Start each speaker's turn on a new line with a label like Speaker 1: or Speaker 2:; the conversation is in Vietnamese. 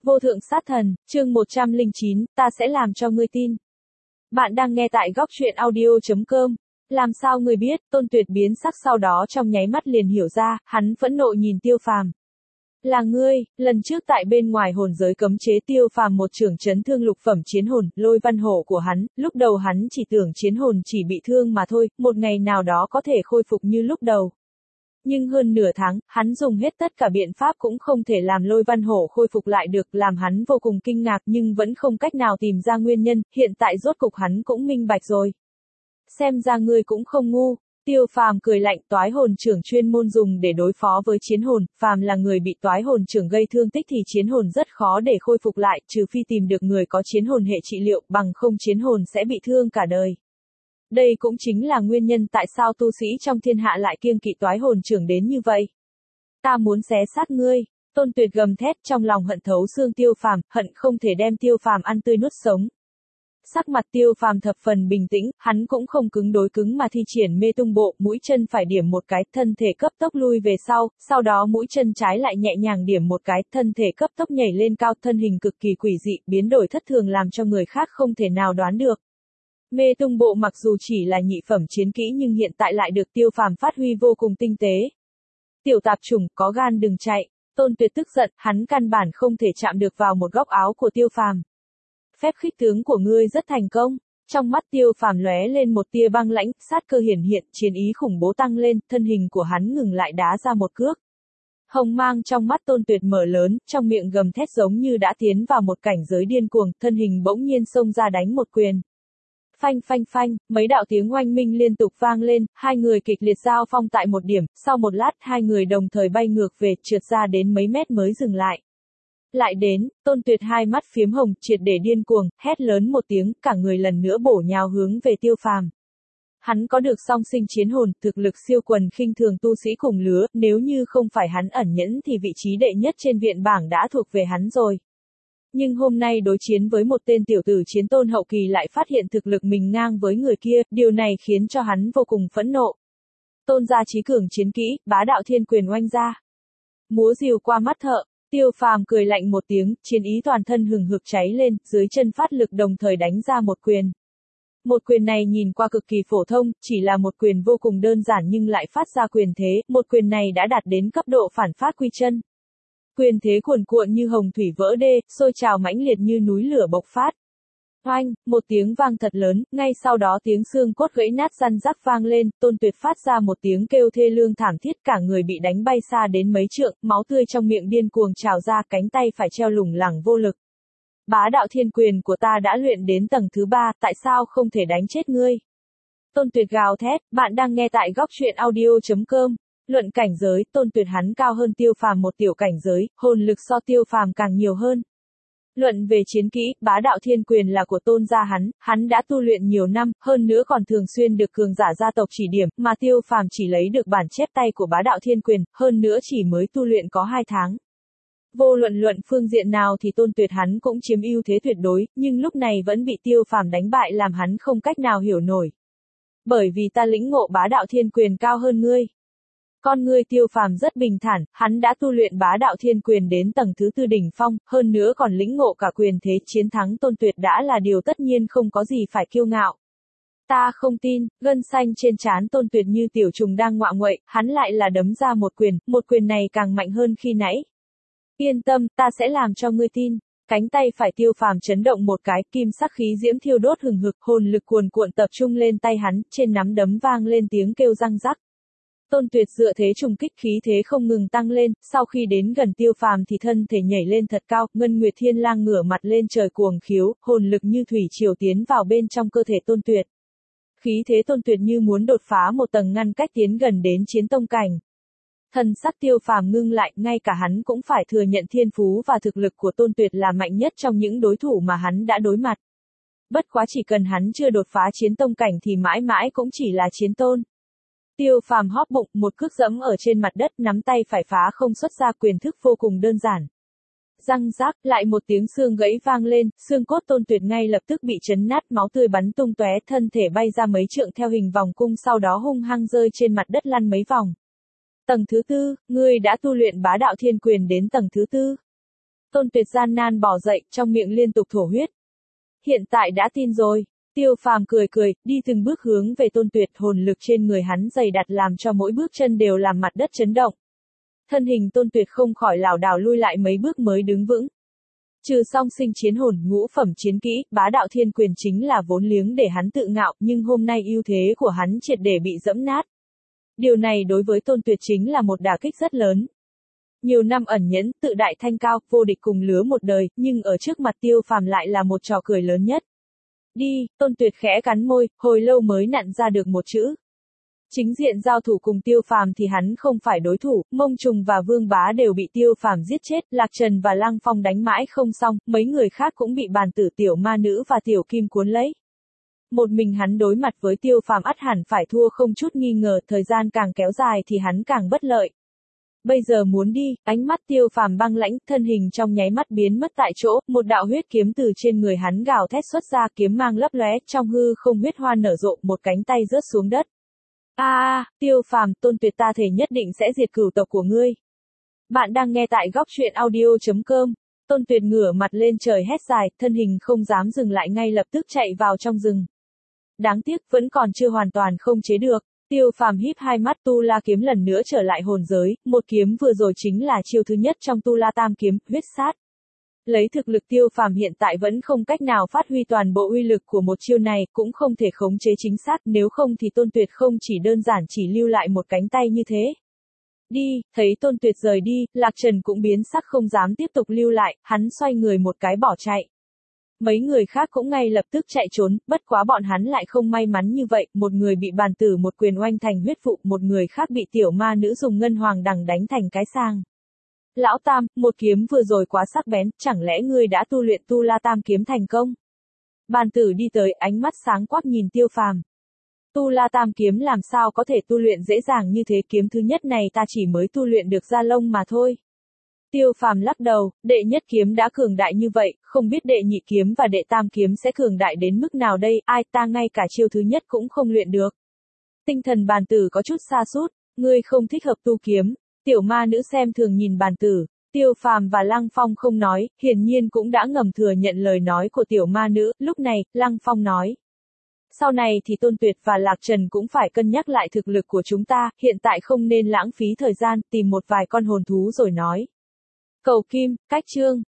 Speaker 1: Vô thượng sát thần, chương 109, ta sẽ làm cho ngươi tin. Bạn đang nghe tại góc truyện audio.com. Làm sao ngươi biết? Tôn Tuyệt biến sắc sau đó trong nháy mắt liền hiểu ra, hắn phẫn nộ nhìn Tiêu Phàm. Là ngươi, lần trước tại bên ngoài hồn giới cấm chế Tiêu Phàm một trưởng chấn thương lục phẩm chiến hồn, Lôi Văn Hổ của hắn, lúc đầu hắn chỉ tưởng chiến hồn chỉ bị thương mà thôi, một ngày nào đó có thể khôi phục như lúc đầu. Nhưng hơn nửa tháng, hắn dùng hết tất cả biện pháp cũng không thể làm Lôi Văn Hổ khôi phục lại được, làm hắn vô cùng kinh ngạc nhưng vẫn không cách nào tìm ra nguyên nhân, hiện tại rốt cục hắn cũng minh bạch rồi. Xem ra ngươi cũng không ngu. Tiêu Phàm cười lạnh, toái hồn trưởng chuyên môn dùng để đối phó với chiến hồn, phàm là người bị toái hồn trưởng gây thương tích thì chiến hồn rất khó để khôi phục lại, trừ phi tìm được người có chiến hồn hệ trị liệu, bằng không chiến hồn sẽ bị thương cả đời. Đây cũng chính là nguyên nhân tại sao tu sĩ trong thiên hạ lại kiêng kỵ toái hồn trưởng đến như vậy. Ta muốn xé xác ngươi. Tôn Tuyệt gầm thét, trong lòng hận thấu xương Tiêu Phàm, hận không thể đem Tiêu Phàm ăn tươi nuốt sống. Sắc mặt Tiêu Phàm thập phần bình tĩnh, hắn cũng không cứng đối cứng mà thi triển mê tung bộ, mũi chân phải điểm một cái, thân thể cấp tốc lui về sau đó mũi chân trái lại nhẹ nhàng điểm một cái, thân thể cấp tốc nhảy lên cao, thân hình cực kỳ quỷ dị, biến đổi thất thường làm cho người khác không thể nào đoán được. Mê tung bộ mặc dù chỉ là nhị phẩm chiến kỹ nhưng hiện tại lại được Tiêu Phàm phát huy vô cùng tinh tế. Tiểu tạp chủng, có gan đừng chạy. Tôn Tuyệt tức giận, hắn căn bản không thể chạm được vào một góc áo của Tiêu Phàm. Phép khích tướng của ngươi rất thành công. Trong mắt Tiêu Phàm lóe lên một tia băng lãnh, sát cơ hiển hiện, chiến ý khủng bố tăng lên, thân hình của hắn ngừng lại đá ra một cước. Hồng mang trong mắt Tôn Tuyệt mở lớn, trong miệng gầm thét giống như đã tiến vào một cảnh giới điên cuồng, thân hình bỗng nhiên xông ra đánh một quyền. Phanh phanh phanh, mấy đạo tiếng oanh minh liên tục vang lên, hai người kịch liệt giao phong tại một điểm, sau một lát hai người đồng thời bay ngược về, trượt ra đến mấy mét mới dừng lại. Lại đến, Tôn Tuyệt hai mắt phiếm hồng, triệt để điên cuồng, hét lớn một tiếng, cả người lần nữa bổ nhào hướng về Tiêu Phàm. Hắn có được song sinh chiến hồn, thực lực siêu quần khinh thường tu sĩ cùng lứa, nếu như không phải hắn ẩn nhẫn thì vị trí đệ nhất trên viện bảng đã thuộc về hắn rồi. Nhưng hôm nay đối chiến với một tên tiểu tử chiến tôn hậu kỳ lại phát hiện thực lực mình ngang với người kia, điều này khiến cho hắn vô cùng phẫn nộ. Tôn gia chí cường chiến kỹ, bá đạo thiên quyền oanh ra. Múa rìu qua mắt thợ, Tiêu Phàm cười lạnh một tiếng, chiến ý toàn thân hừng hực cháy lên, dưới chân phát lực đồng thời đánh ra một quyền. Một quyền này nhìn qua cực kỳ phổ thông, chỉ là một quyền vô cùng đơn giản nhưng lại phát ra quyền thế, một quyền này đã đạt đến cấp độ phản phát quy chân. Quyền thế cuồn cuộn như hồng thủy vỡ đê, sôi trào mãnh liệt như núi lửa bộc phát. Oanh, một tiếng vang thật lớn, ngay sau đó tiếng xương cốt gãy nát răn rắc vang lên, Tôn Tuyệt phát ra một tiếng kêu thê lương thảm thiết, cả người bị đánh bay xa đến mấy trượng, máu tươi trong miệng điên cuồng trào ra, cánh tay phải treo lủng lẳng vô lực. Bá đạo thiên quyền của ta đã luyện đến tầng thứ 3, tại sao không thể đánh chết ngươi? Tôn Tuyệt gào thét, bạn đang nghe tại góc truyện audio.com. Luận cảnh giới, Tôn Tuyệt hắn cao hơn Tiêu Phàm một tiểu cảnh giới, hồn lực so Tiêu Phàm càng nhiều hơn. Luận về chiến kỹ, bá đạo thiên quyền là của Tôn gia hắn đã tu luyện nhiều năm, hơn nữa còn thường xuyên được cường giả gia tộc chỉ điểm, mà Tiêu Phàm chỉ lấy được bản chép tay của bá đạo thiên quyền, hơn nữa chỉ mới tu luyện có 2 tháng. Vô luận phương diện nào thì Tôn Tuyệt hắn cũng chiếm ưu thế tuyệt đối, nhưng lúc này vẫn bị Tiêu Phàm đánh bại làm hắn không cách nào hiểu nổi. Bởi vì ta lĩnh ngộ bá đạo thiên quyền cao hơn ngươi. Con ngươi Tiêu Phàm rất bình thản, hắn đã tu luyện bá đạo thiên quyền đến tầng thứ 4 đỉnh phong, hơn nữa còn lĩnh ngộ cả quyền thế, chiến thắng Tôn Tuyệt đã là điều tất nhiên, không có gì phải kiêu ngạo. Ta không tin, gân xanh trên trán Tôn Tuyệt như tiểu trùng đang ngoạ nguậy, hắn lại là đấm ra một quyền này càng mạnh hơn khi nãy. Yên tâm, ta sẽ làm cho ngươi tin. Cánh tay phải Tiêu Phàm chấn động một cái, kim sắc khí diễm thiêu đốt hừng hực, hồn lực cuồn cuộn tập trung lên tay hắn, trên nắm đấm vang lên tiếng kêu răng rắc. Tôn Tuyệt dựa thế trùng kích, khí thế không ngừng tăng lên, sau khi đến gần Tiêu Phàm thì thân thể nhảy lên thật cao, Ngân Nguyệt Thiên Lang ngửa mặt lên trời cuồng khiếu, hồn lực như thủy triều tiến vào bên trong cơ thể Tôn Tuyệt. Khí thế Tôn Tuyệt như muốn đột phá một tầng ngăn cách tiến gần đến chiến tông cảnh. Thần sắc Tiêu Phàm ngưng lại, ngay cả hắn cũng phải thừa nhận thiên phú và thực lực của Tôn Tuyệt là mạnh nhất trong những đối thủ mà hắn đã đối mặt. Bất quá chỉ cần hắn chưa đột phá chiến tông cảnh thì mãi mãi cũng chỉ là chiến tôn. Tiêu Phàm hóp bụng, một cước giẫm ở trên mặt đất, nắm tay phải phá không xuất ra quyền thức vô cùng đơn giản. Răng rác, lại một tiếng xương gãy vang lên, xương cốt Tôn Tuyệt ngay lập tức bị chấn nát, máu tươi bắn tung tóe, thân thể bay ra mấy trượng theo hình vòng cung, sau đó hung hăng rơi trên mặt đất lăn mấy vòng. Tầng thứ 4, ngươi đã tu luyện bá đạo thiên quyền đến tầng thứ 4. Tôn Tuyệt gian nan bò dậy, trong miệng liên tục thổ huyết. Hiện tại đã tin rồi. Tiêu Phàm cười cười, đi từng bước hướng về Tôn Tuyệt, hồn lực trên người hắn dày đặc làm cho mỗi bước chân đều làm mặt đất chấn động. Thân hình Tôn Tuyệt không khỏi lảo đảo lui lại mấy bước mới đứng vững. Trừ song sinh chiến hồn, ngũ phẩm chiến kỹ, bá đạo thiên quyền chính là vốn liếng để hắn tự ngạo, nhưng hôm nay ưu thế của hắn triệt để bị dẫm nát. Điều này đối với Tôn Tuyệt chính là một đả kích rất lớn. Nhiều năm ẩn nhẫn, tự đại thanh cao, vô địch cùng lứa một đời, nhưng ở trước mặt Tiêu Phàm lại là một trò cười lớn nhất. Đi, Tôn Tuyệt khẽ cắn môi, hồi lâu mới nặn ra được một chữ. Chính diện giao thủ cùng Tiêu Phàm thì hắn không phải đối thủ, Mông Trùng và Vương Bá đều bị Tiêu Phàm giết chết, Lạc Trần và Lăng Phong đánh mãi không xong, mấy người khác cũng bị bàn tử tiểu ma nữ và tiểu kim cuốn lấy. Một mình hắn đối mặt với Tiêu Phàm ắt hẳn phải thua không chút nghi ngờ, thời gian càng kéo dài thì hắn càng bất lợi. Bây giờ muốn đi, ánh mắt Tiêu Phàm băng lãnh, thân hình trong nháy mắt biến mất tại chỗ, một đạo huyết kiếm từ trên người hắn gào thét xuất ra, kiếm mang lấp lóe, trong hư không huyết hoa nở rộ, một cánh tay rớt xuống đất. Tiêu Phàm, Tôn Tuyệt ta thể nhất định sẽ diệt cửu tộc của ngươi. Bạn đang nghe tại góc truyện audio.com. Tôn Tuyệt ngửa mặt lên trời hét dài, thân hình không dám dừng lại ngay lập tức chạy vào trong rừng. Đáng tiếc, vẫn còn chưa hoàn toàn không chế được. Tiêu Phàm híp hai mắt, Tu La kiếm lần nữa trở lại hồn giới, một kiếm vừa rồi chính là chiêu thứ nhất trong Tu La Tam kiếm, huyết sát. Lấy thực lực Tiêu Phàm hiện tại vẫn không cách nào phát huy toàn bộ uy lực của một chiêu này, cũng không thể khống chế chính xác, nếu không thì Tôn Tuyệt không chỉ đơn giản chỉ lưu lại một cánh tay như thế. Đi, thấy Tôn Tuyệt rời đi, Lạc Trần cũng biến sắc không dám tiếp tục lưu lại, hắn xoay người một cái bỏ chạy. Mấy người khác cũng ngay lập tức chạy trốn, bất quá bọn hắn lại không may mắn như vậy, một người bị bàn tử một quyền oanh thành huyết vụ, một người khác bị tiểu ma nữ dùng ngân hoàng đằng đánh thành cái sang. Lão Tam, một kiếm vừa rồi quá sắc bén, chẳng lẽ ngươi đã tu luyện Tu La Tam kiếm thành công? Bàn tử đi tới, ánh mắt sáng quắc nhìn Tiêu Phàm. Tu La Tam kiếm làm sao có thể tu luyện dễ dàng như thế, kiếm thứ nhất này ta chỉ mới tu luyện được ra lông mà thôi. Tiêu Phàm lắc đầu, đệ nhất kiếm đã cường đại như vậy, không biết đệ nhị kiếm và đệ tam kiếm sẽ cường đại đến mức nào đây, ai ta ngay cả chiêu thứ nhất cũng không luyện được. Tinh thần bàn tử có chút sa sút, ngươi không thích hợp tu kiếm. Tiểu ma nữ xem thường nhìn bàn tử, Tiêu Phàm và Lăng Phong không nói, hiển nhiên cũng đã ngầm thừa nhận lời nói của tiểu ma nữ, lúc này, Lăng Phong nói. Sau này thì Tôn Tuyệt và Lạc Trần cũng phải cân nhắc lại thực lực của chúng ta, hiện tại không nên lãng phí thời gian, tìm một vài con hồn thú rồi nói. Cầu Kim, cách chương.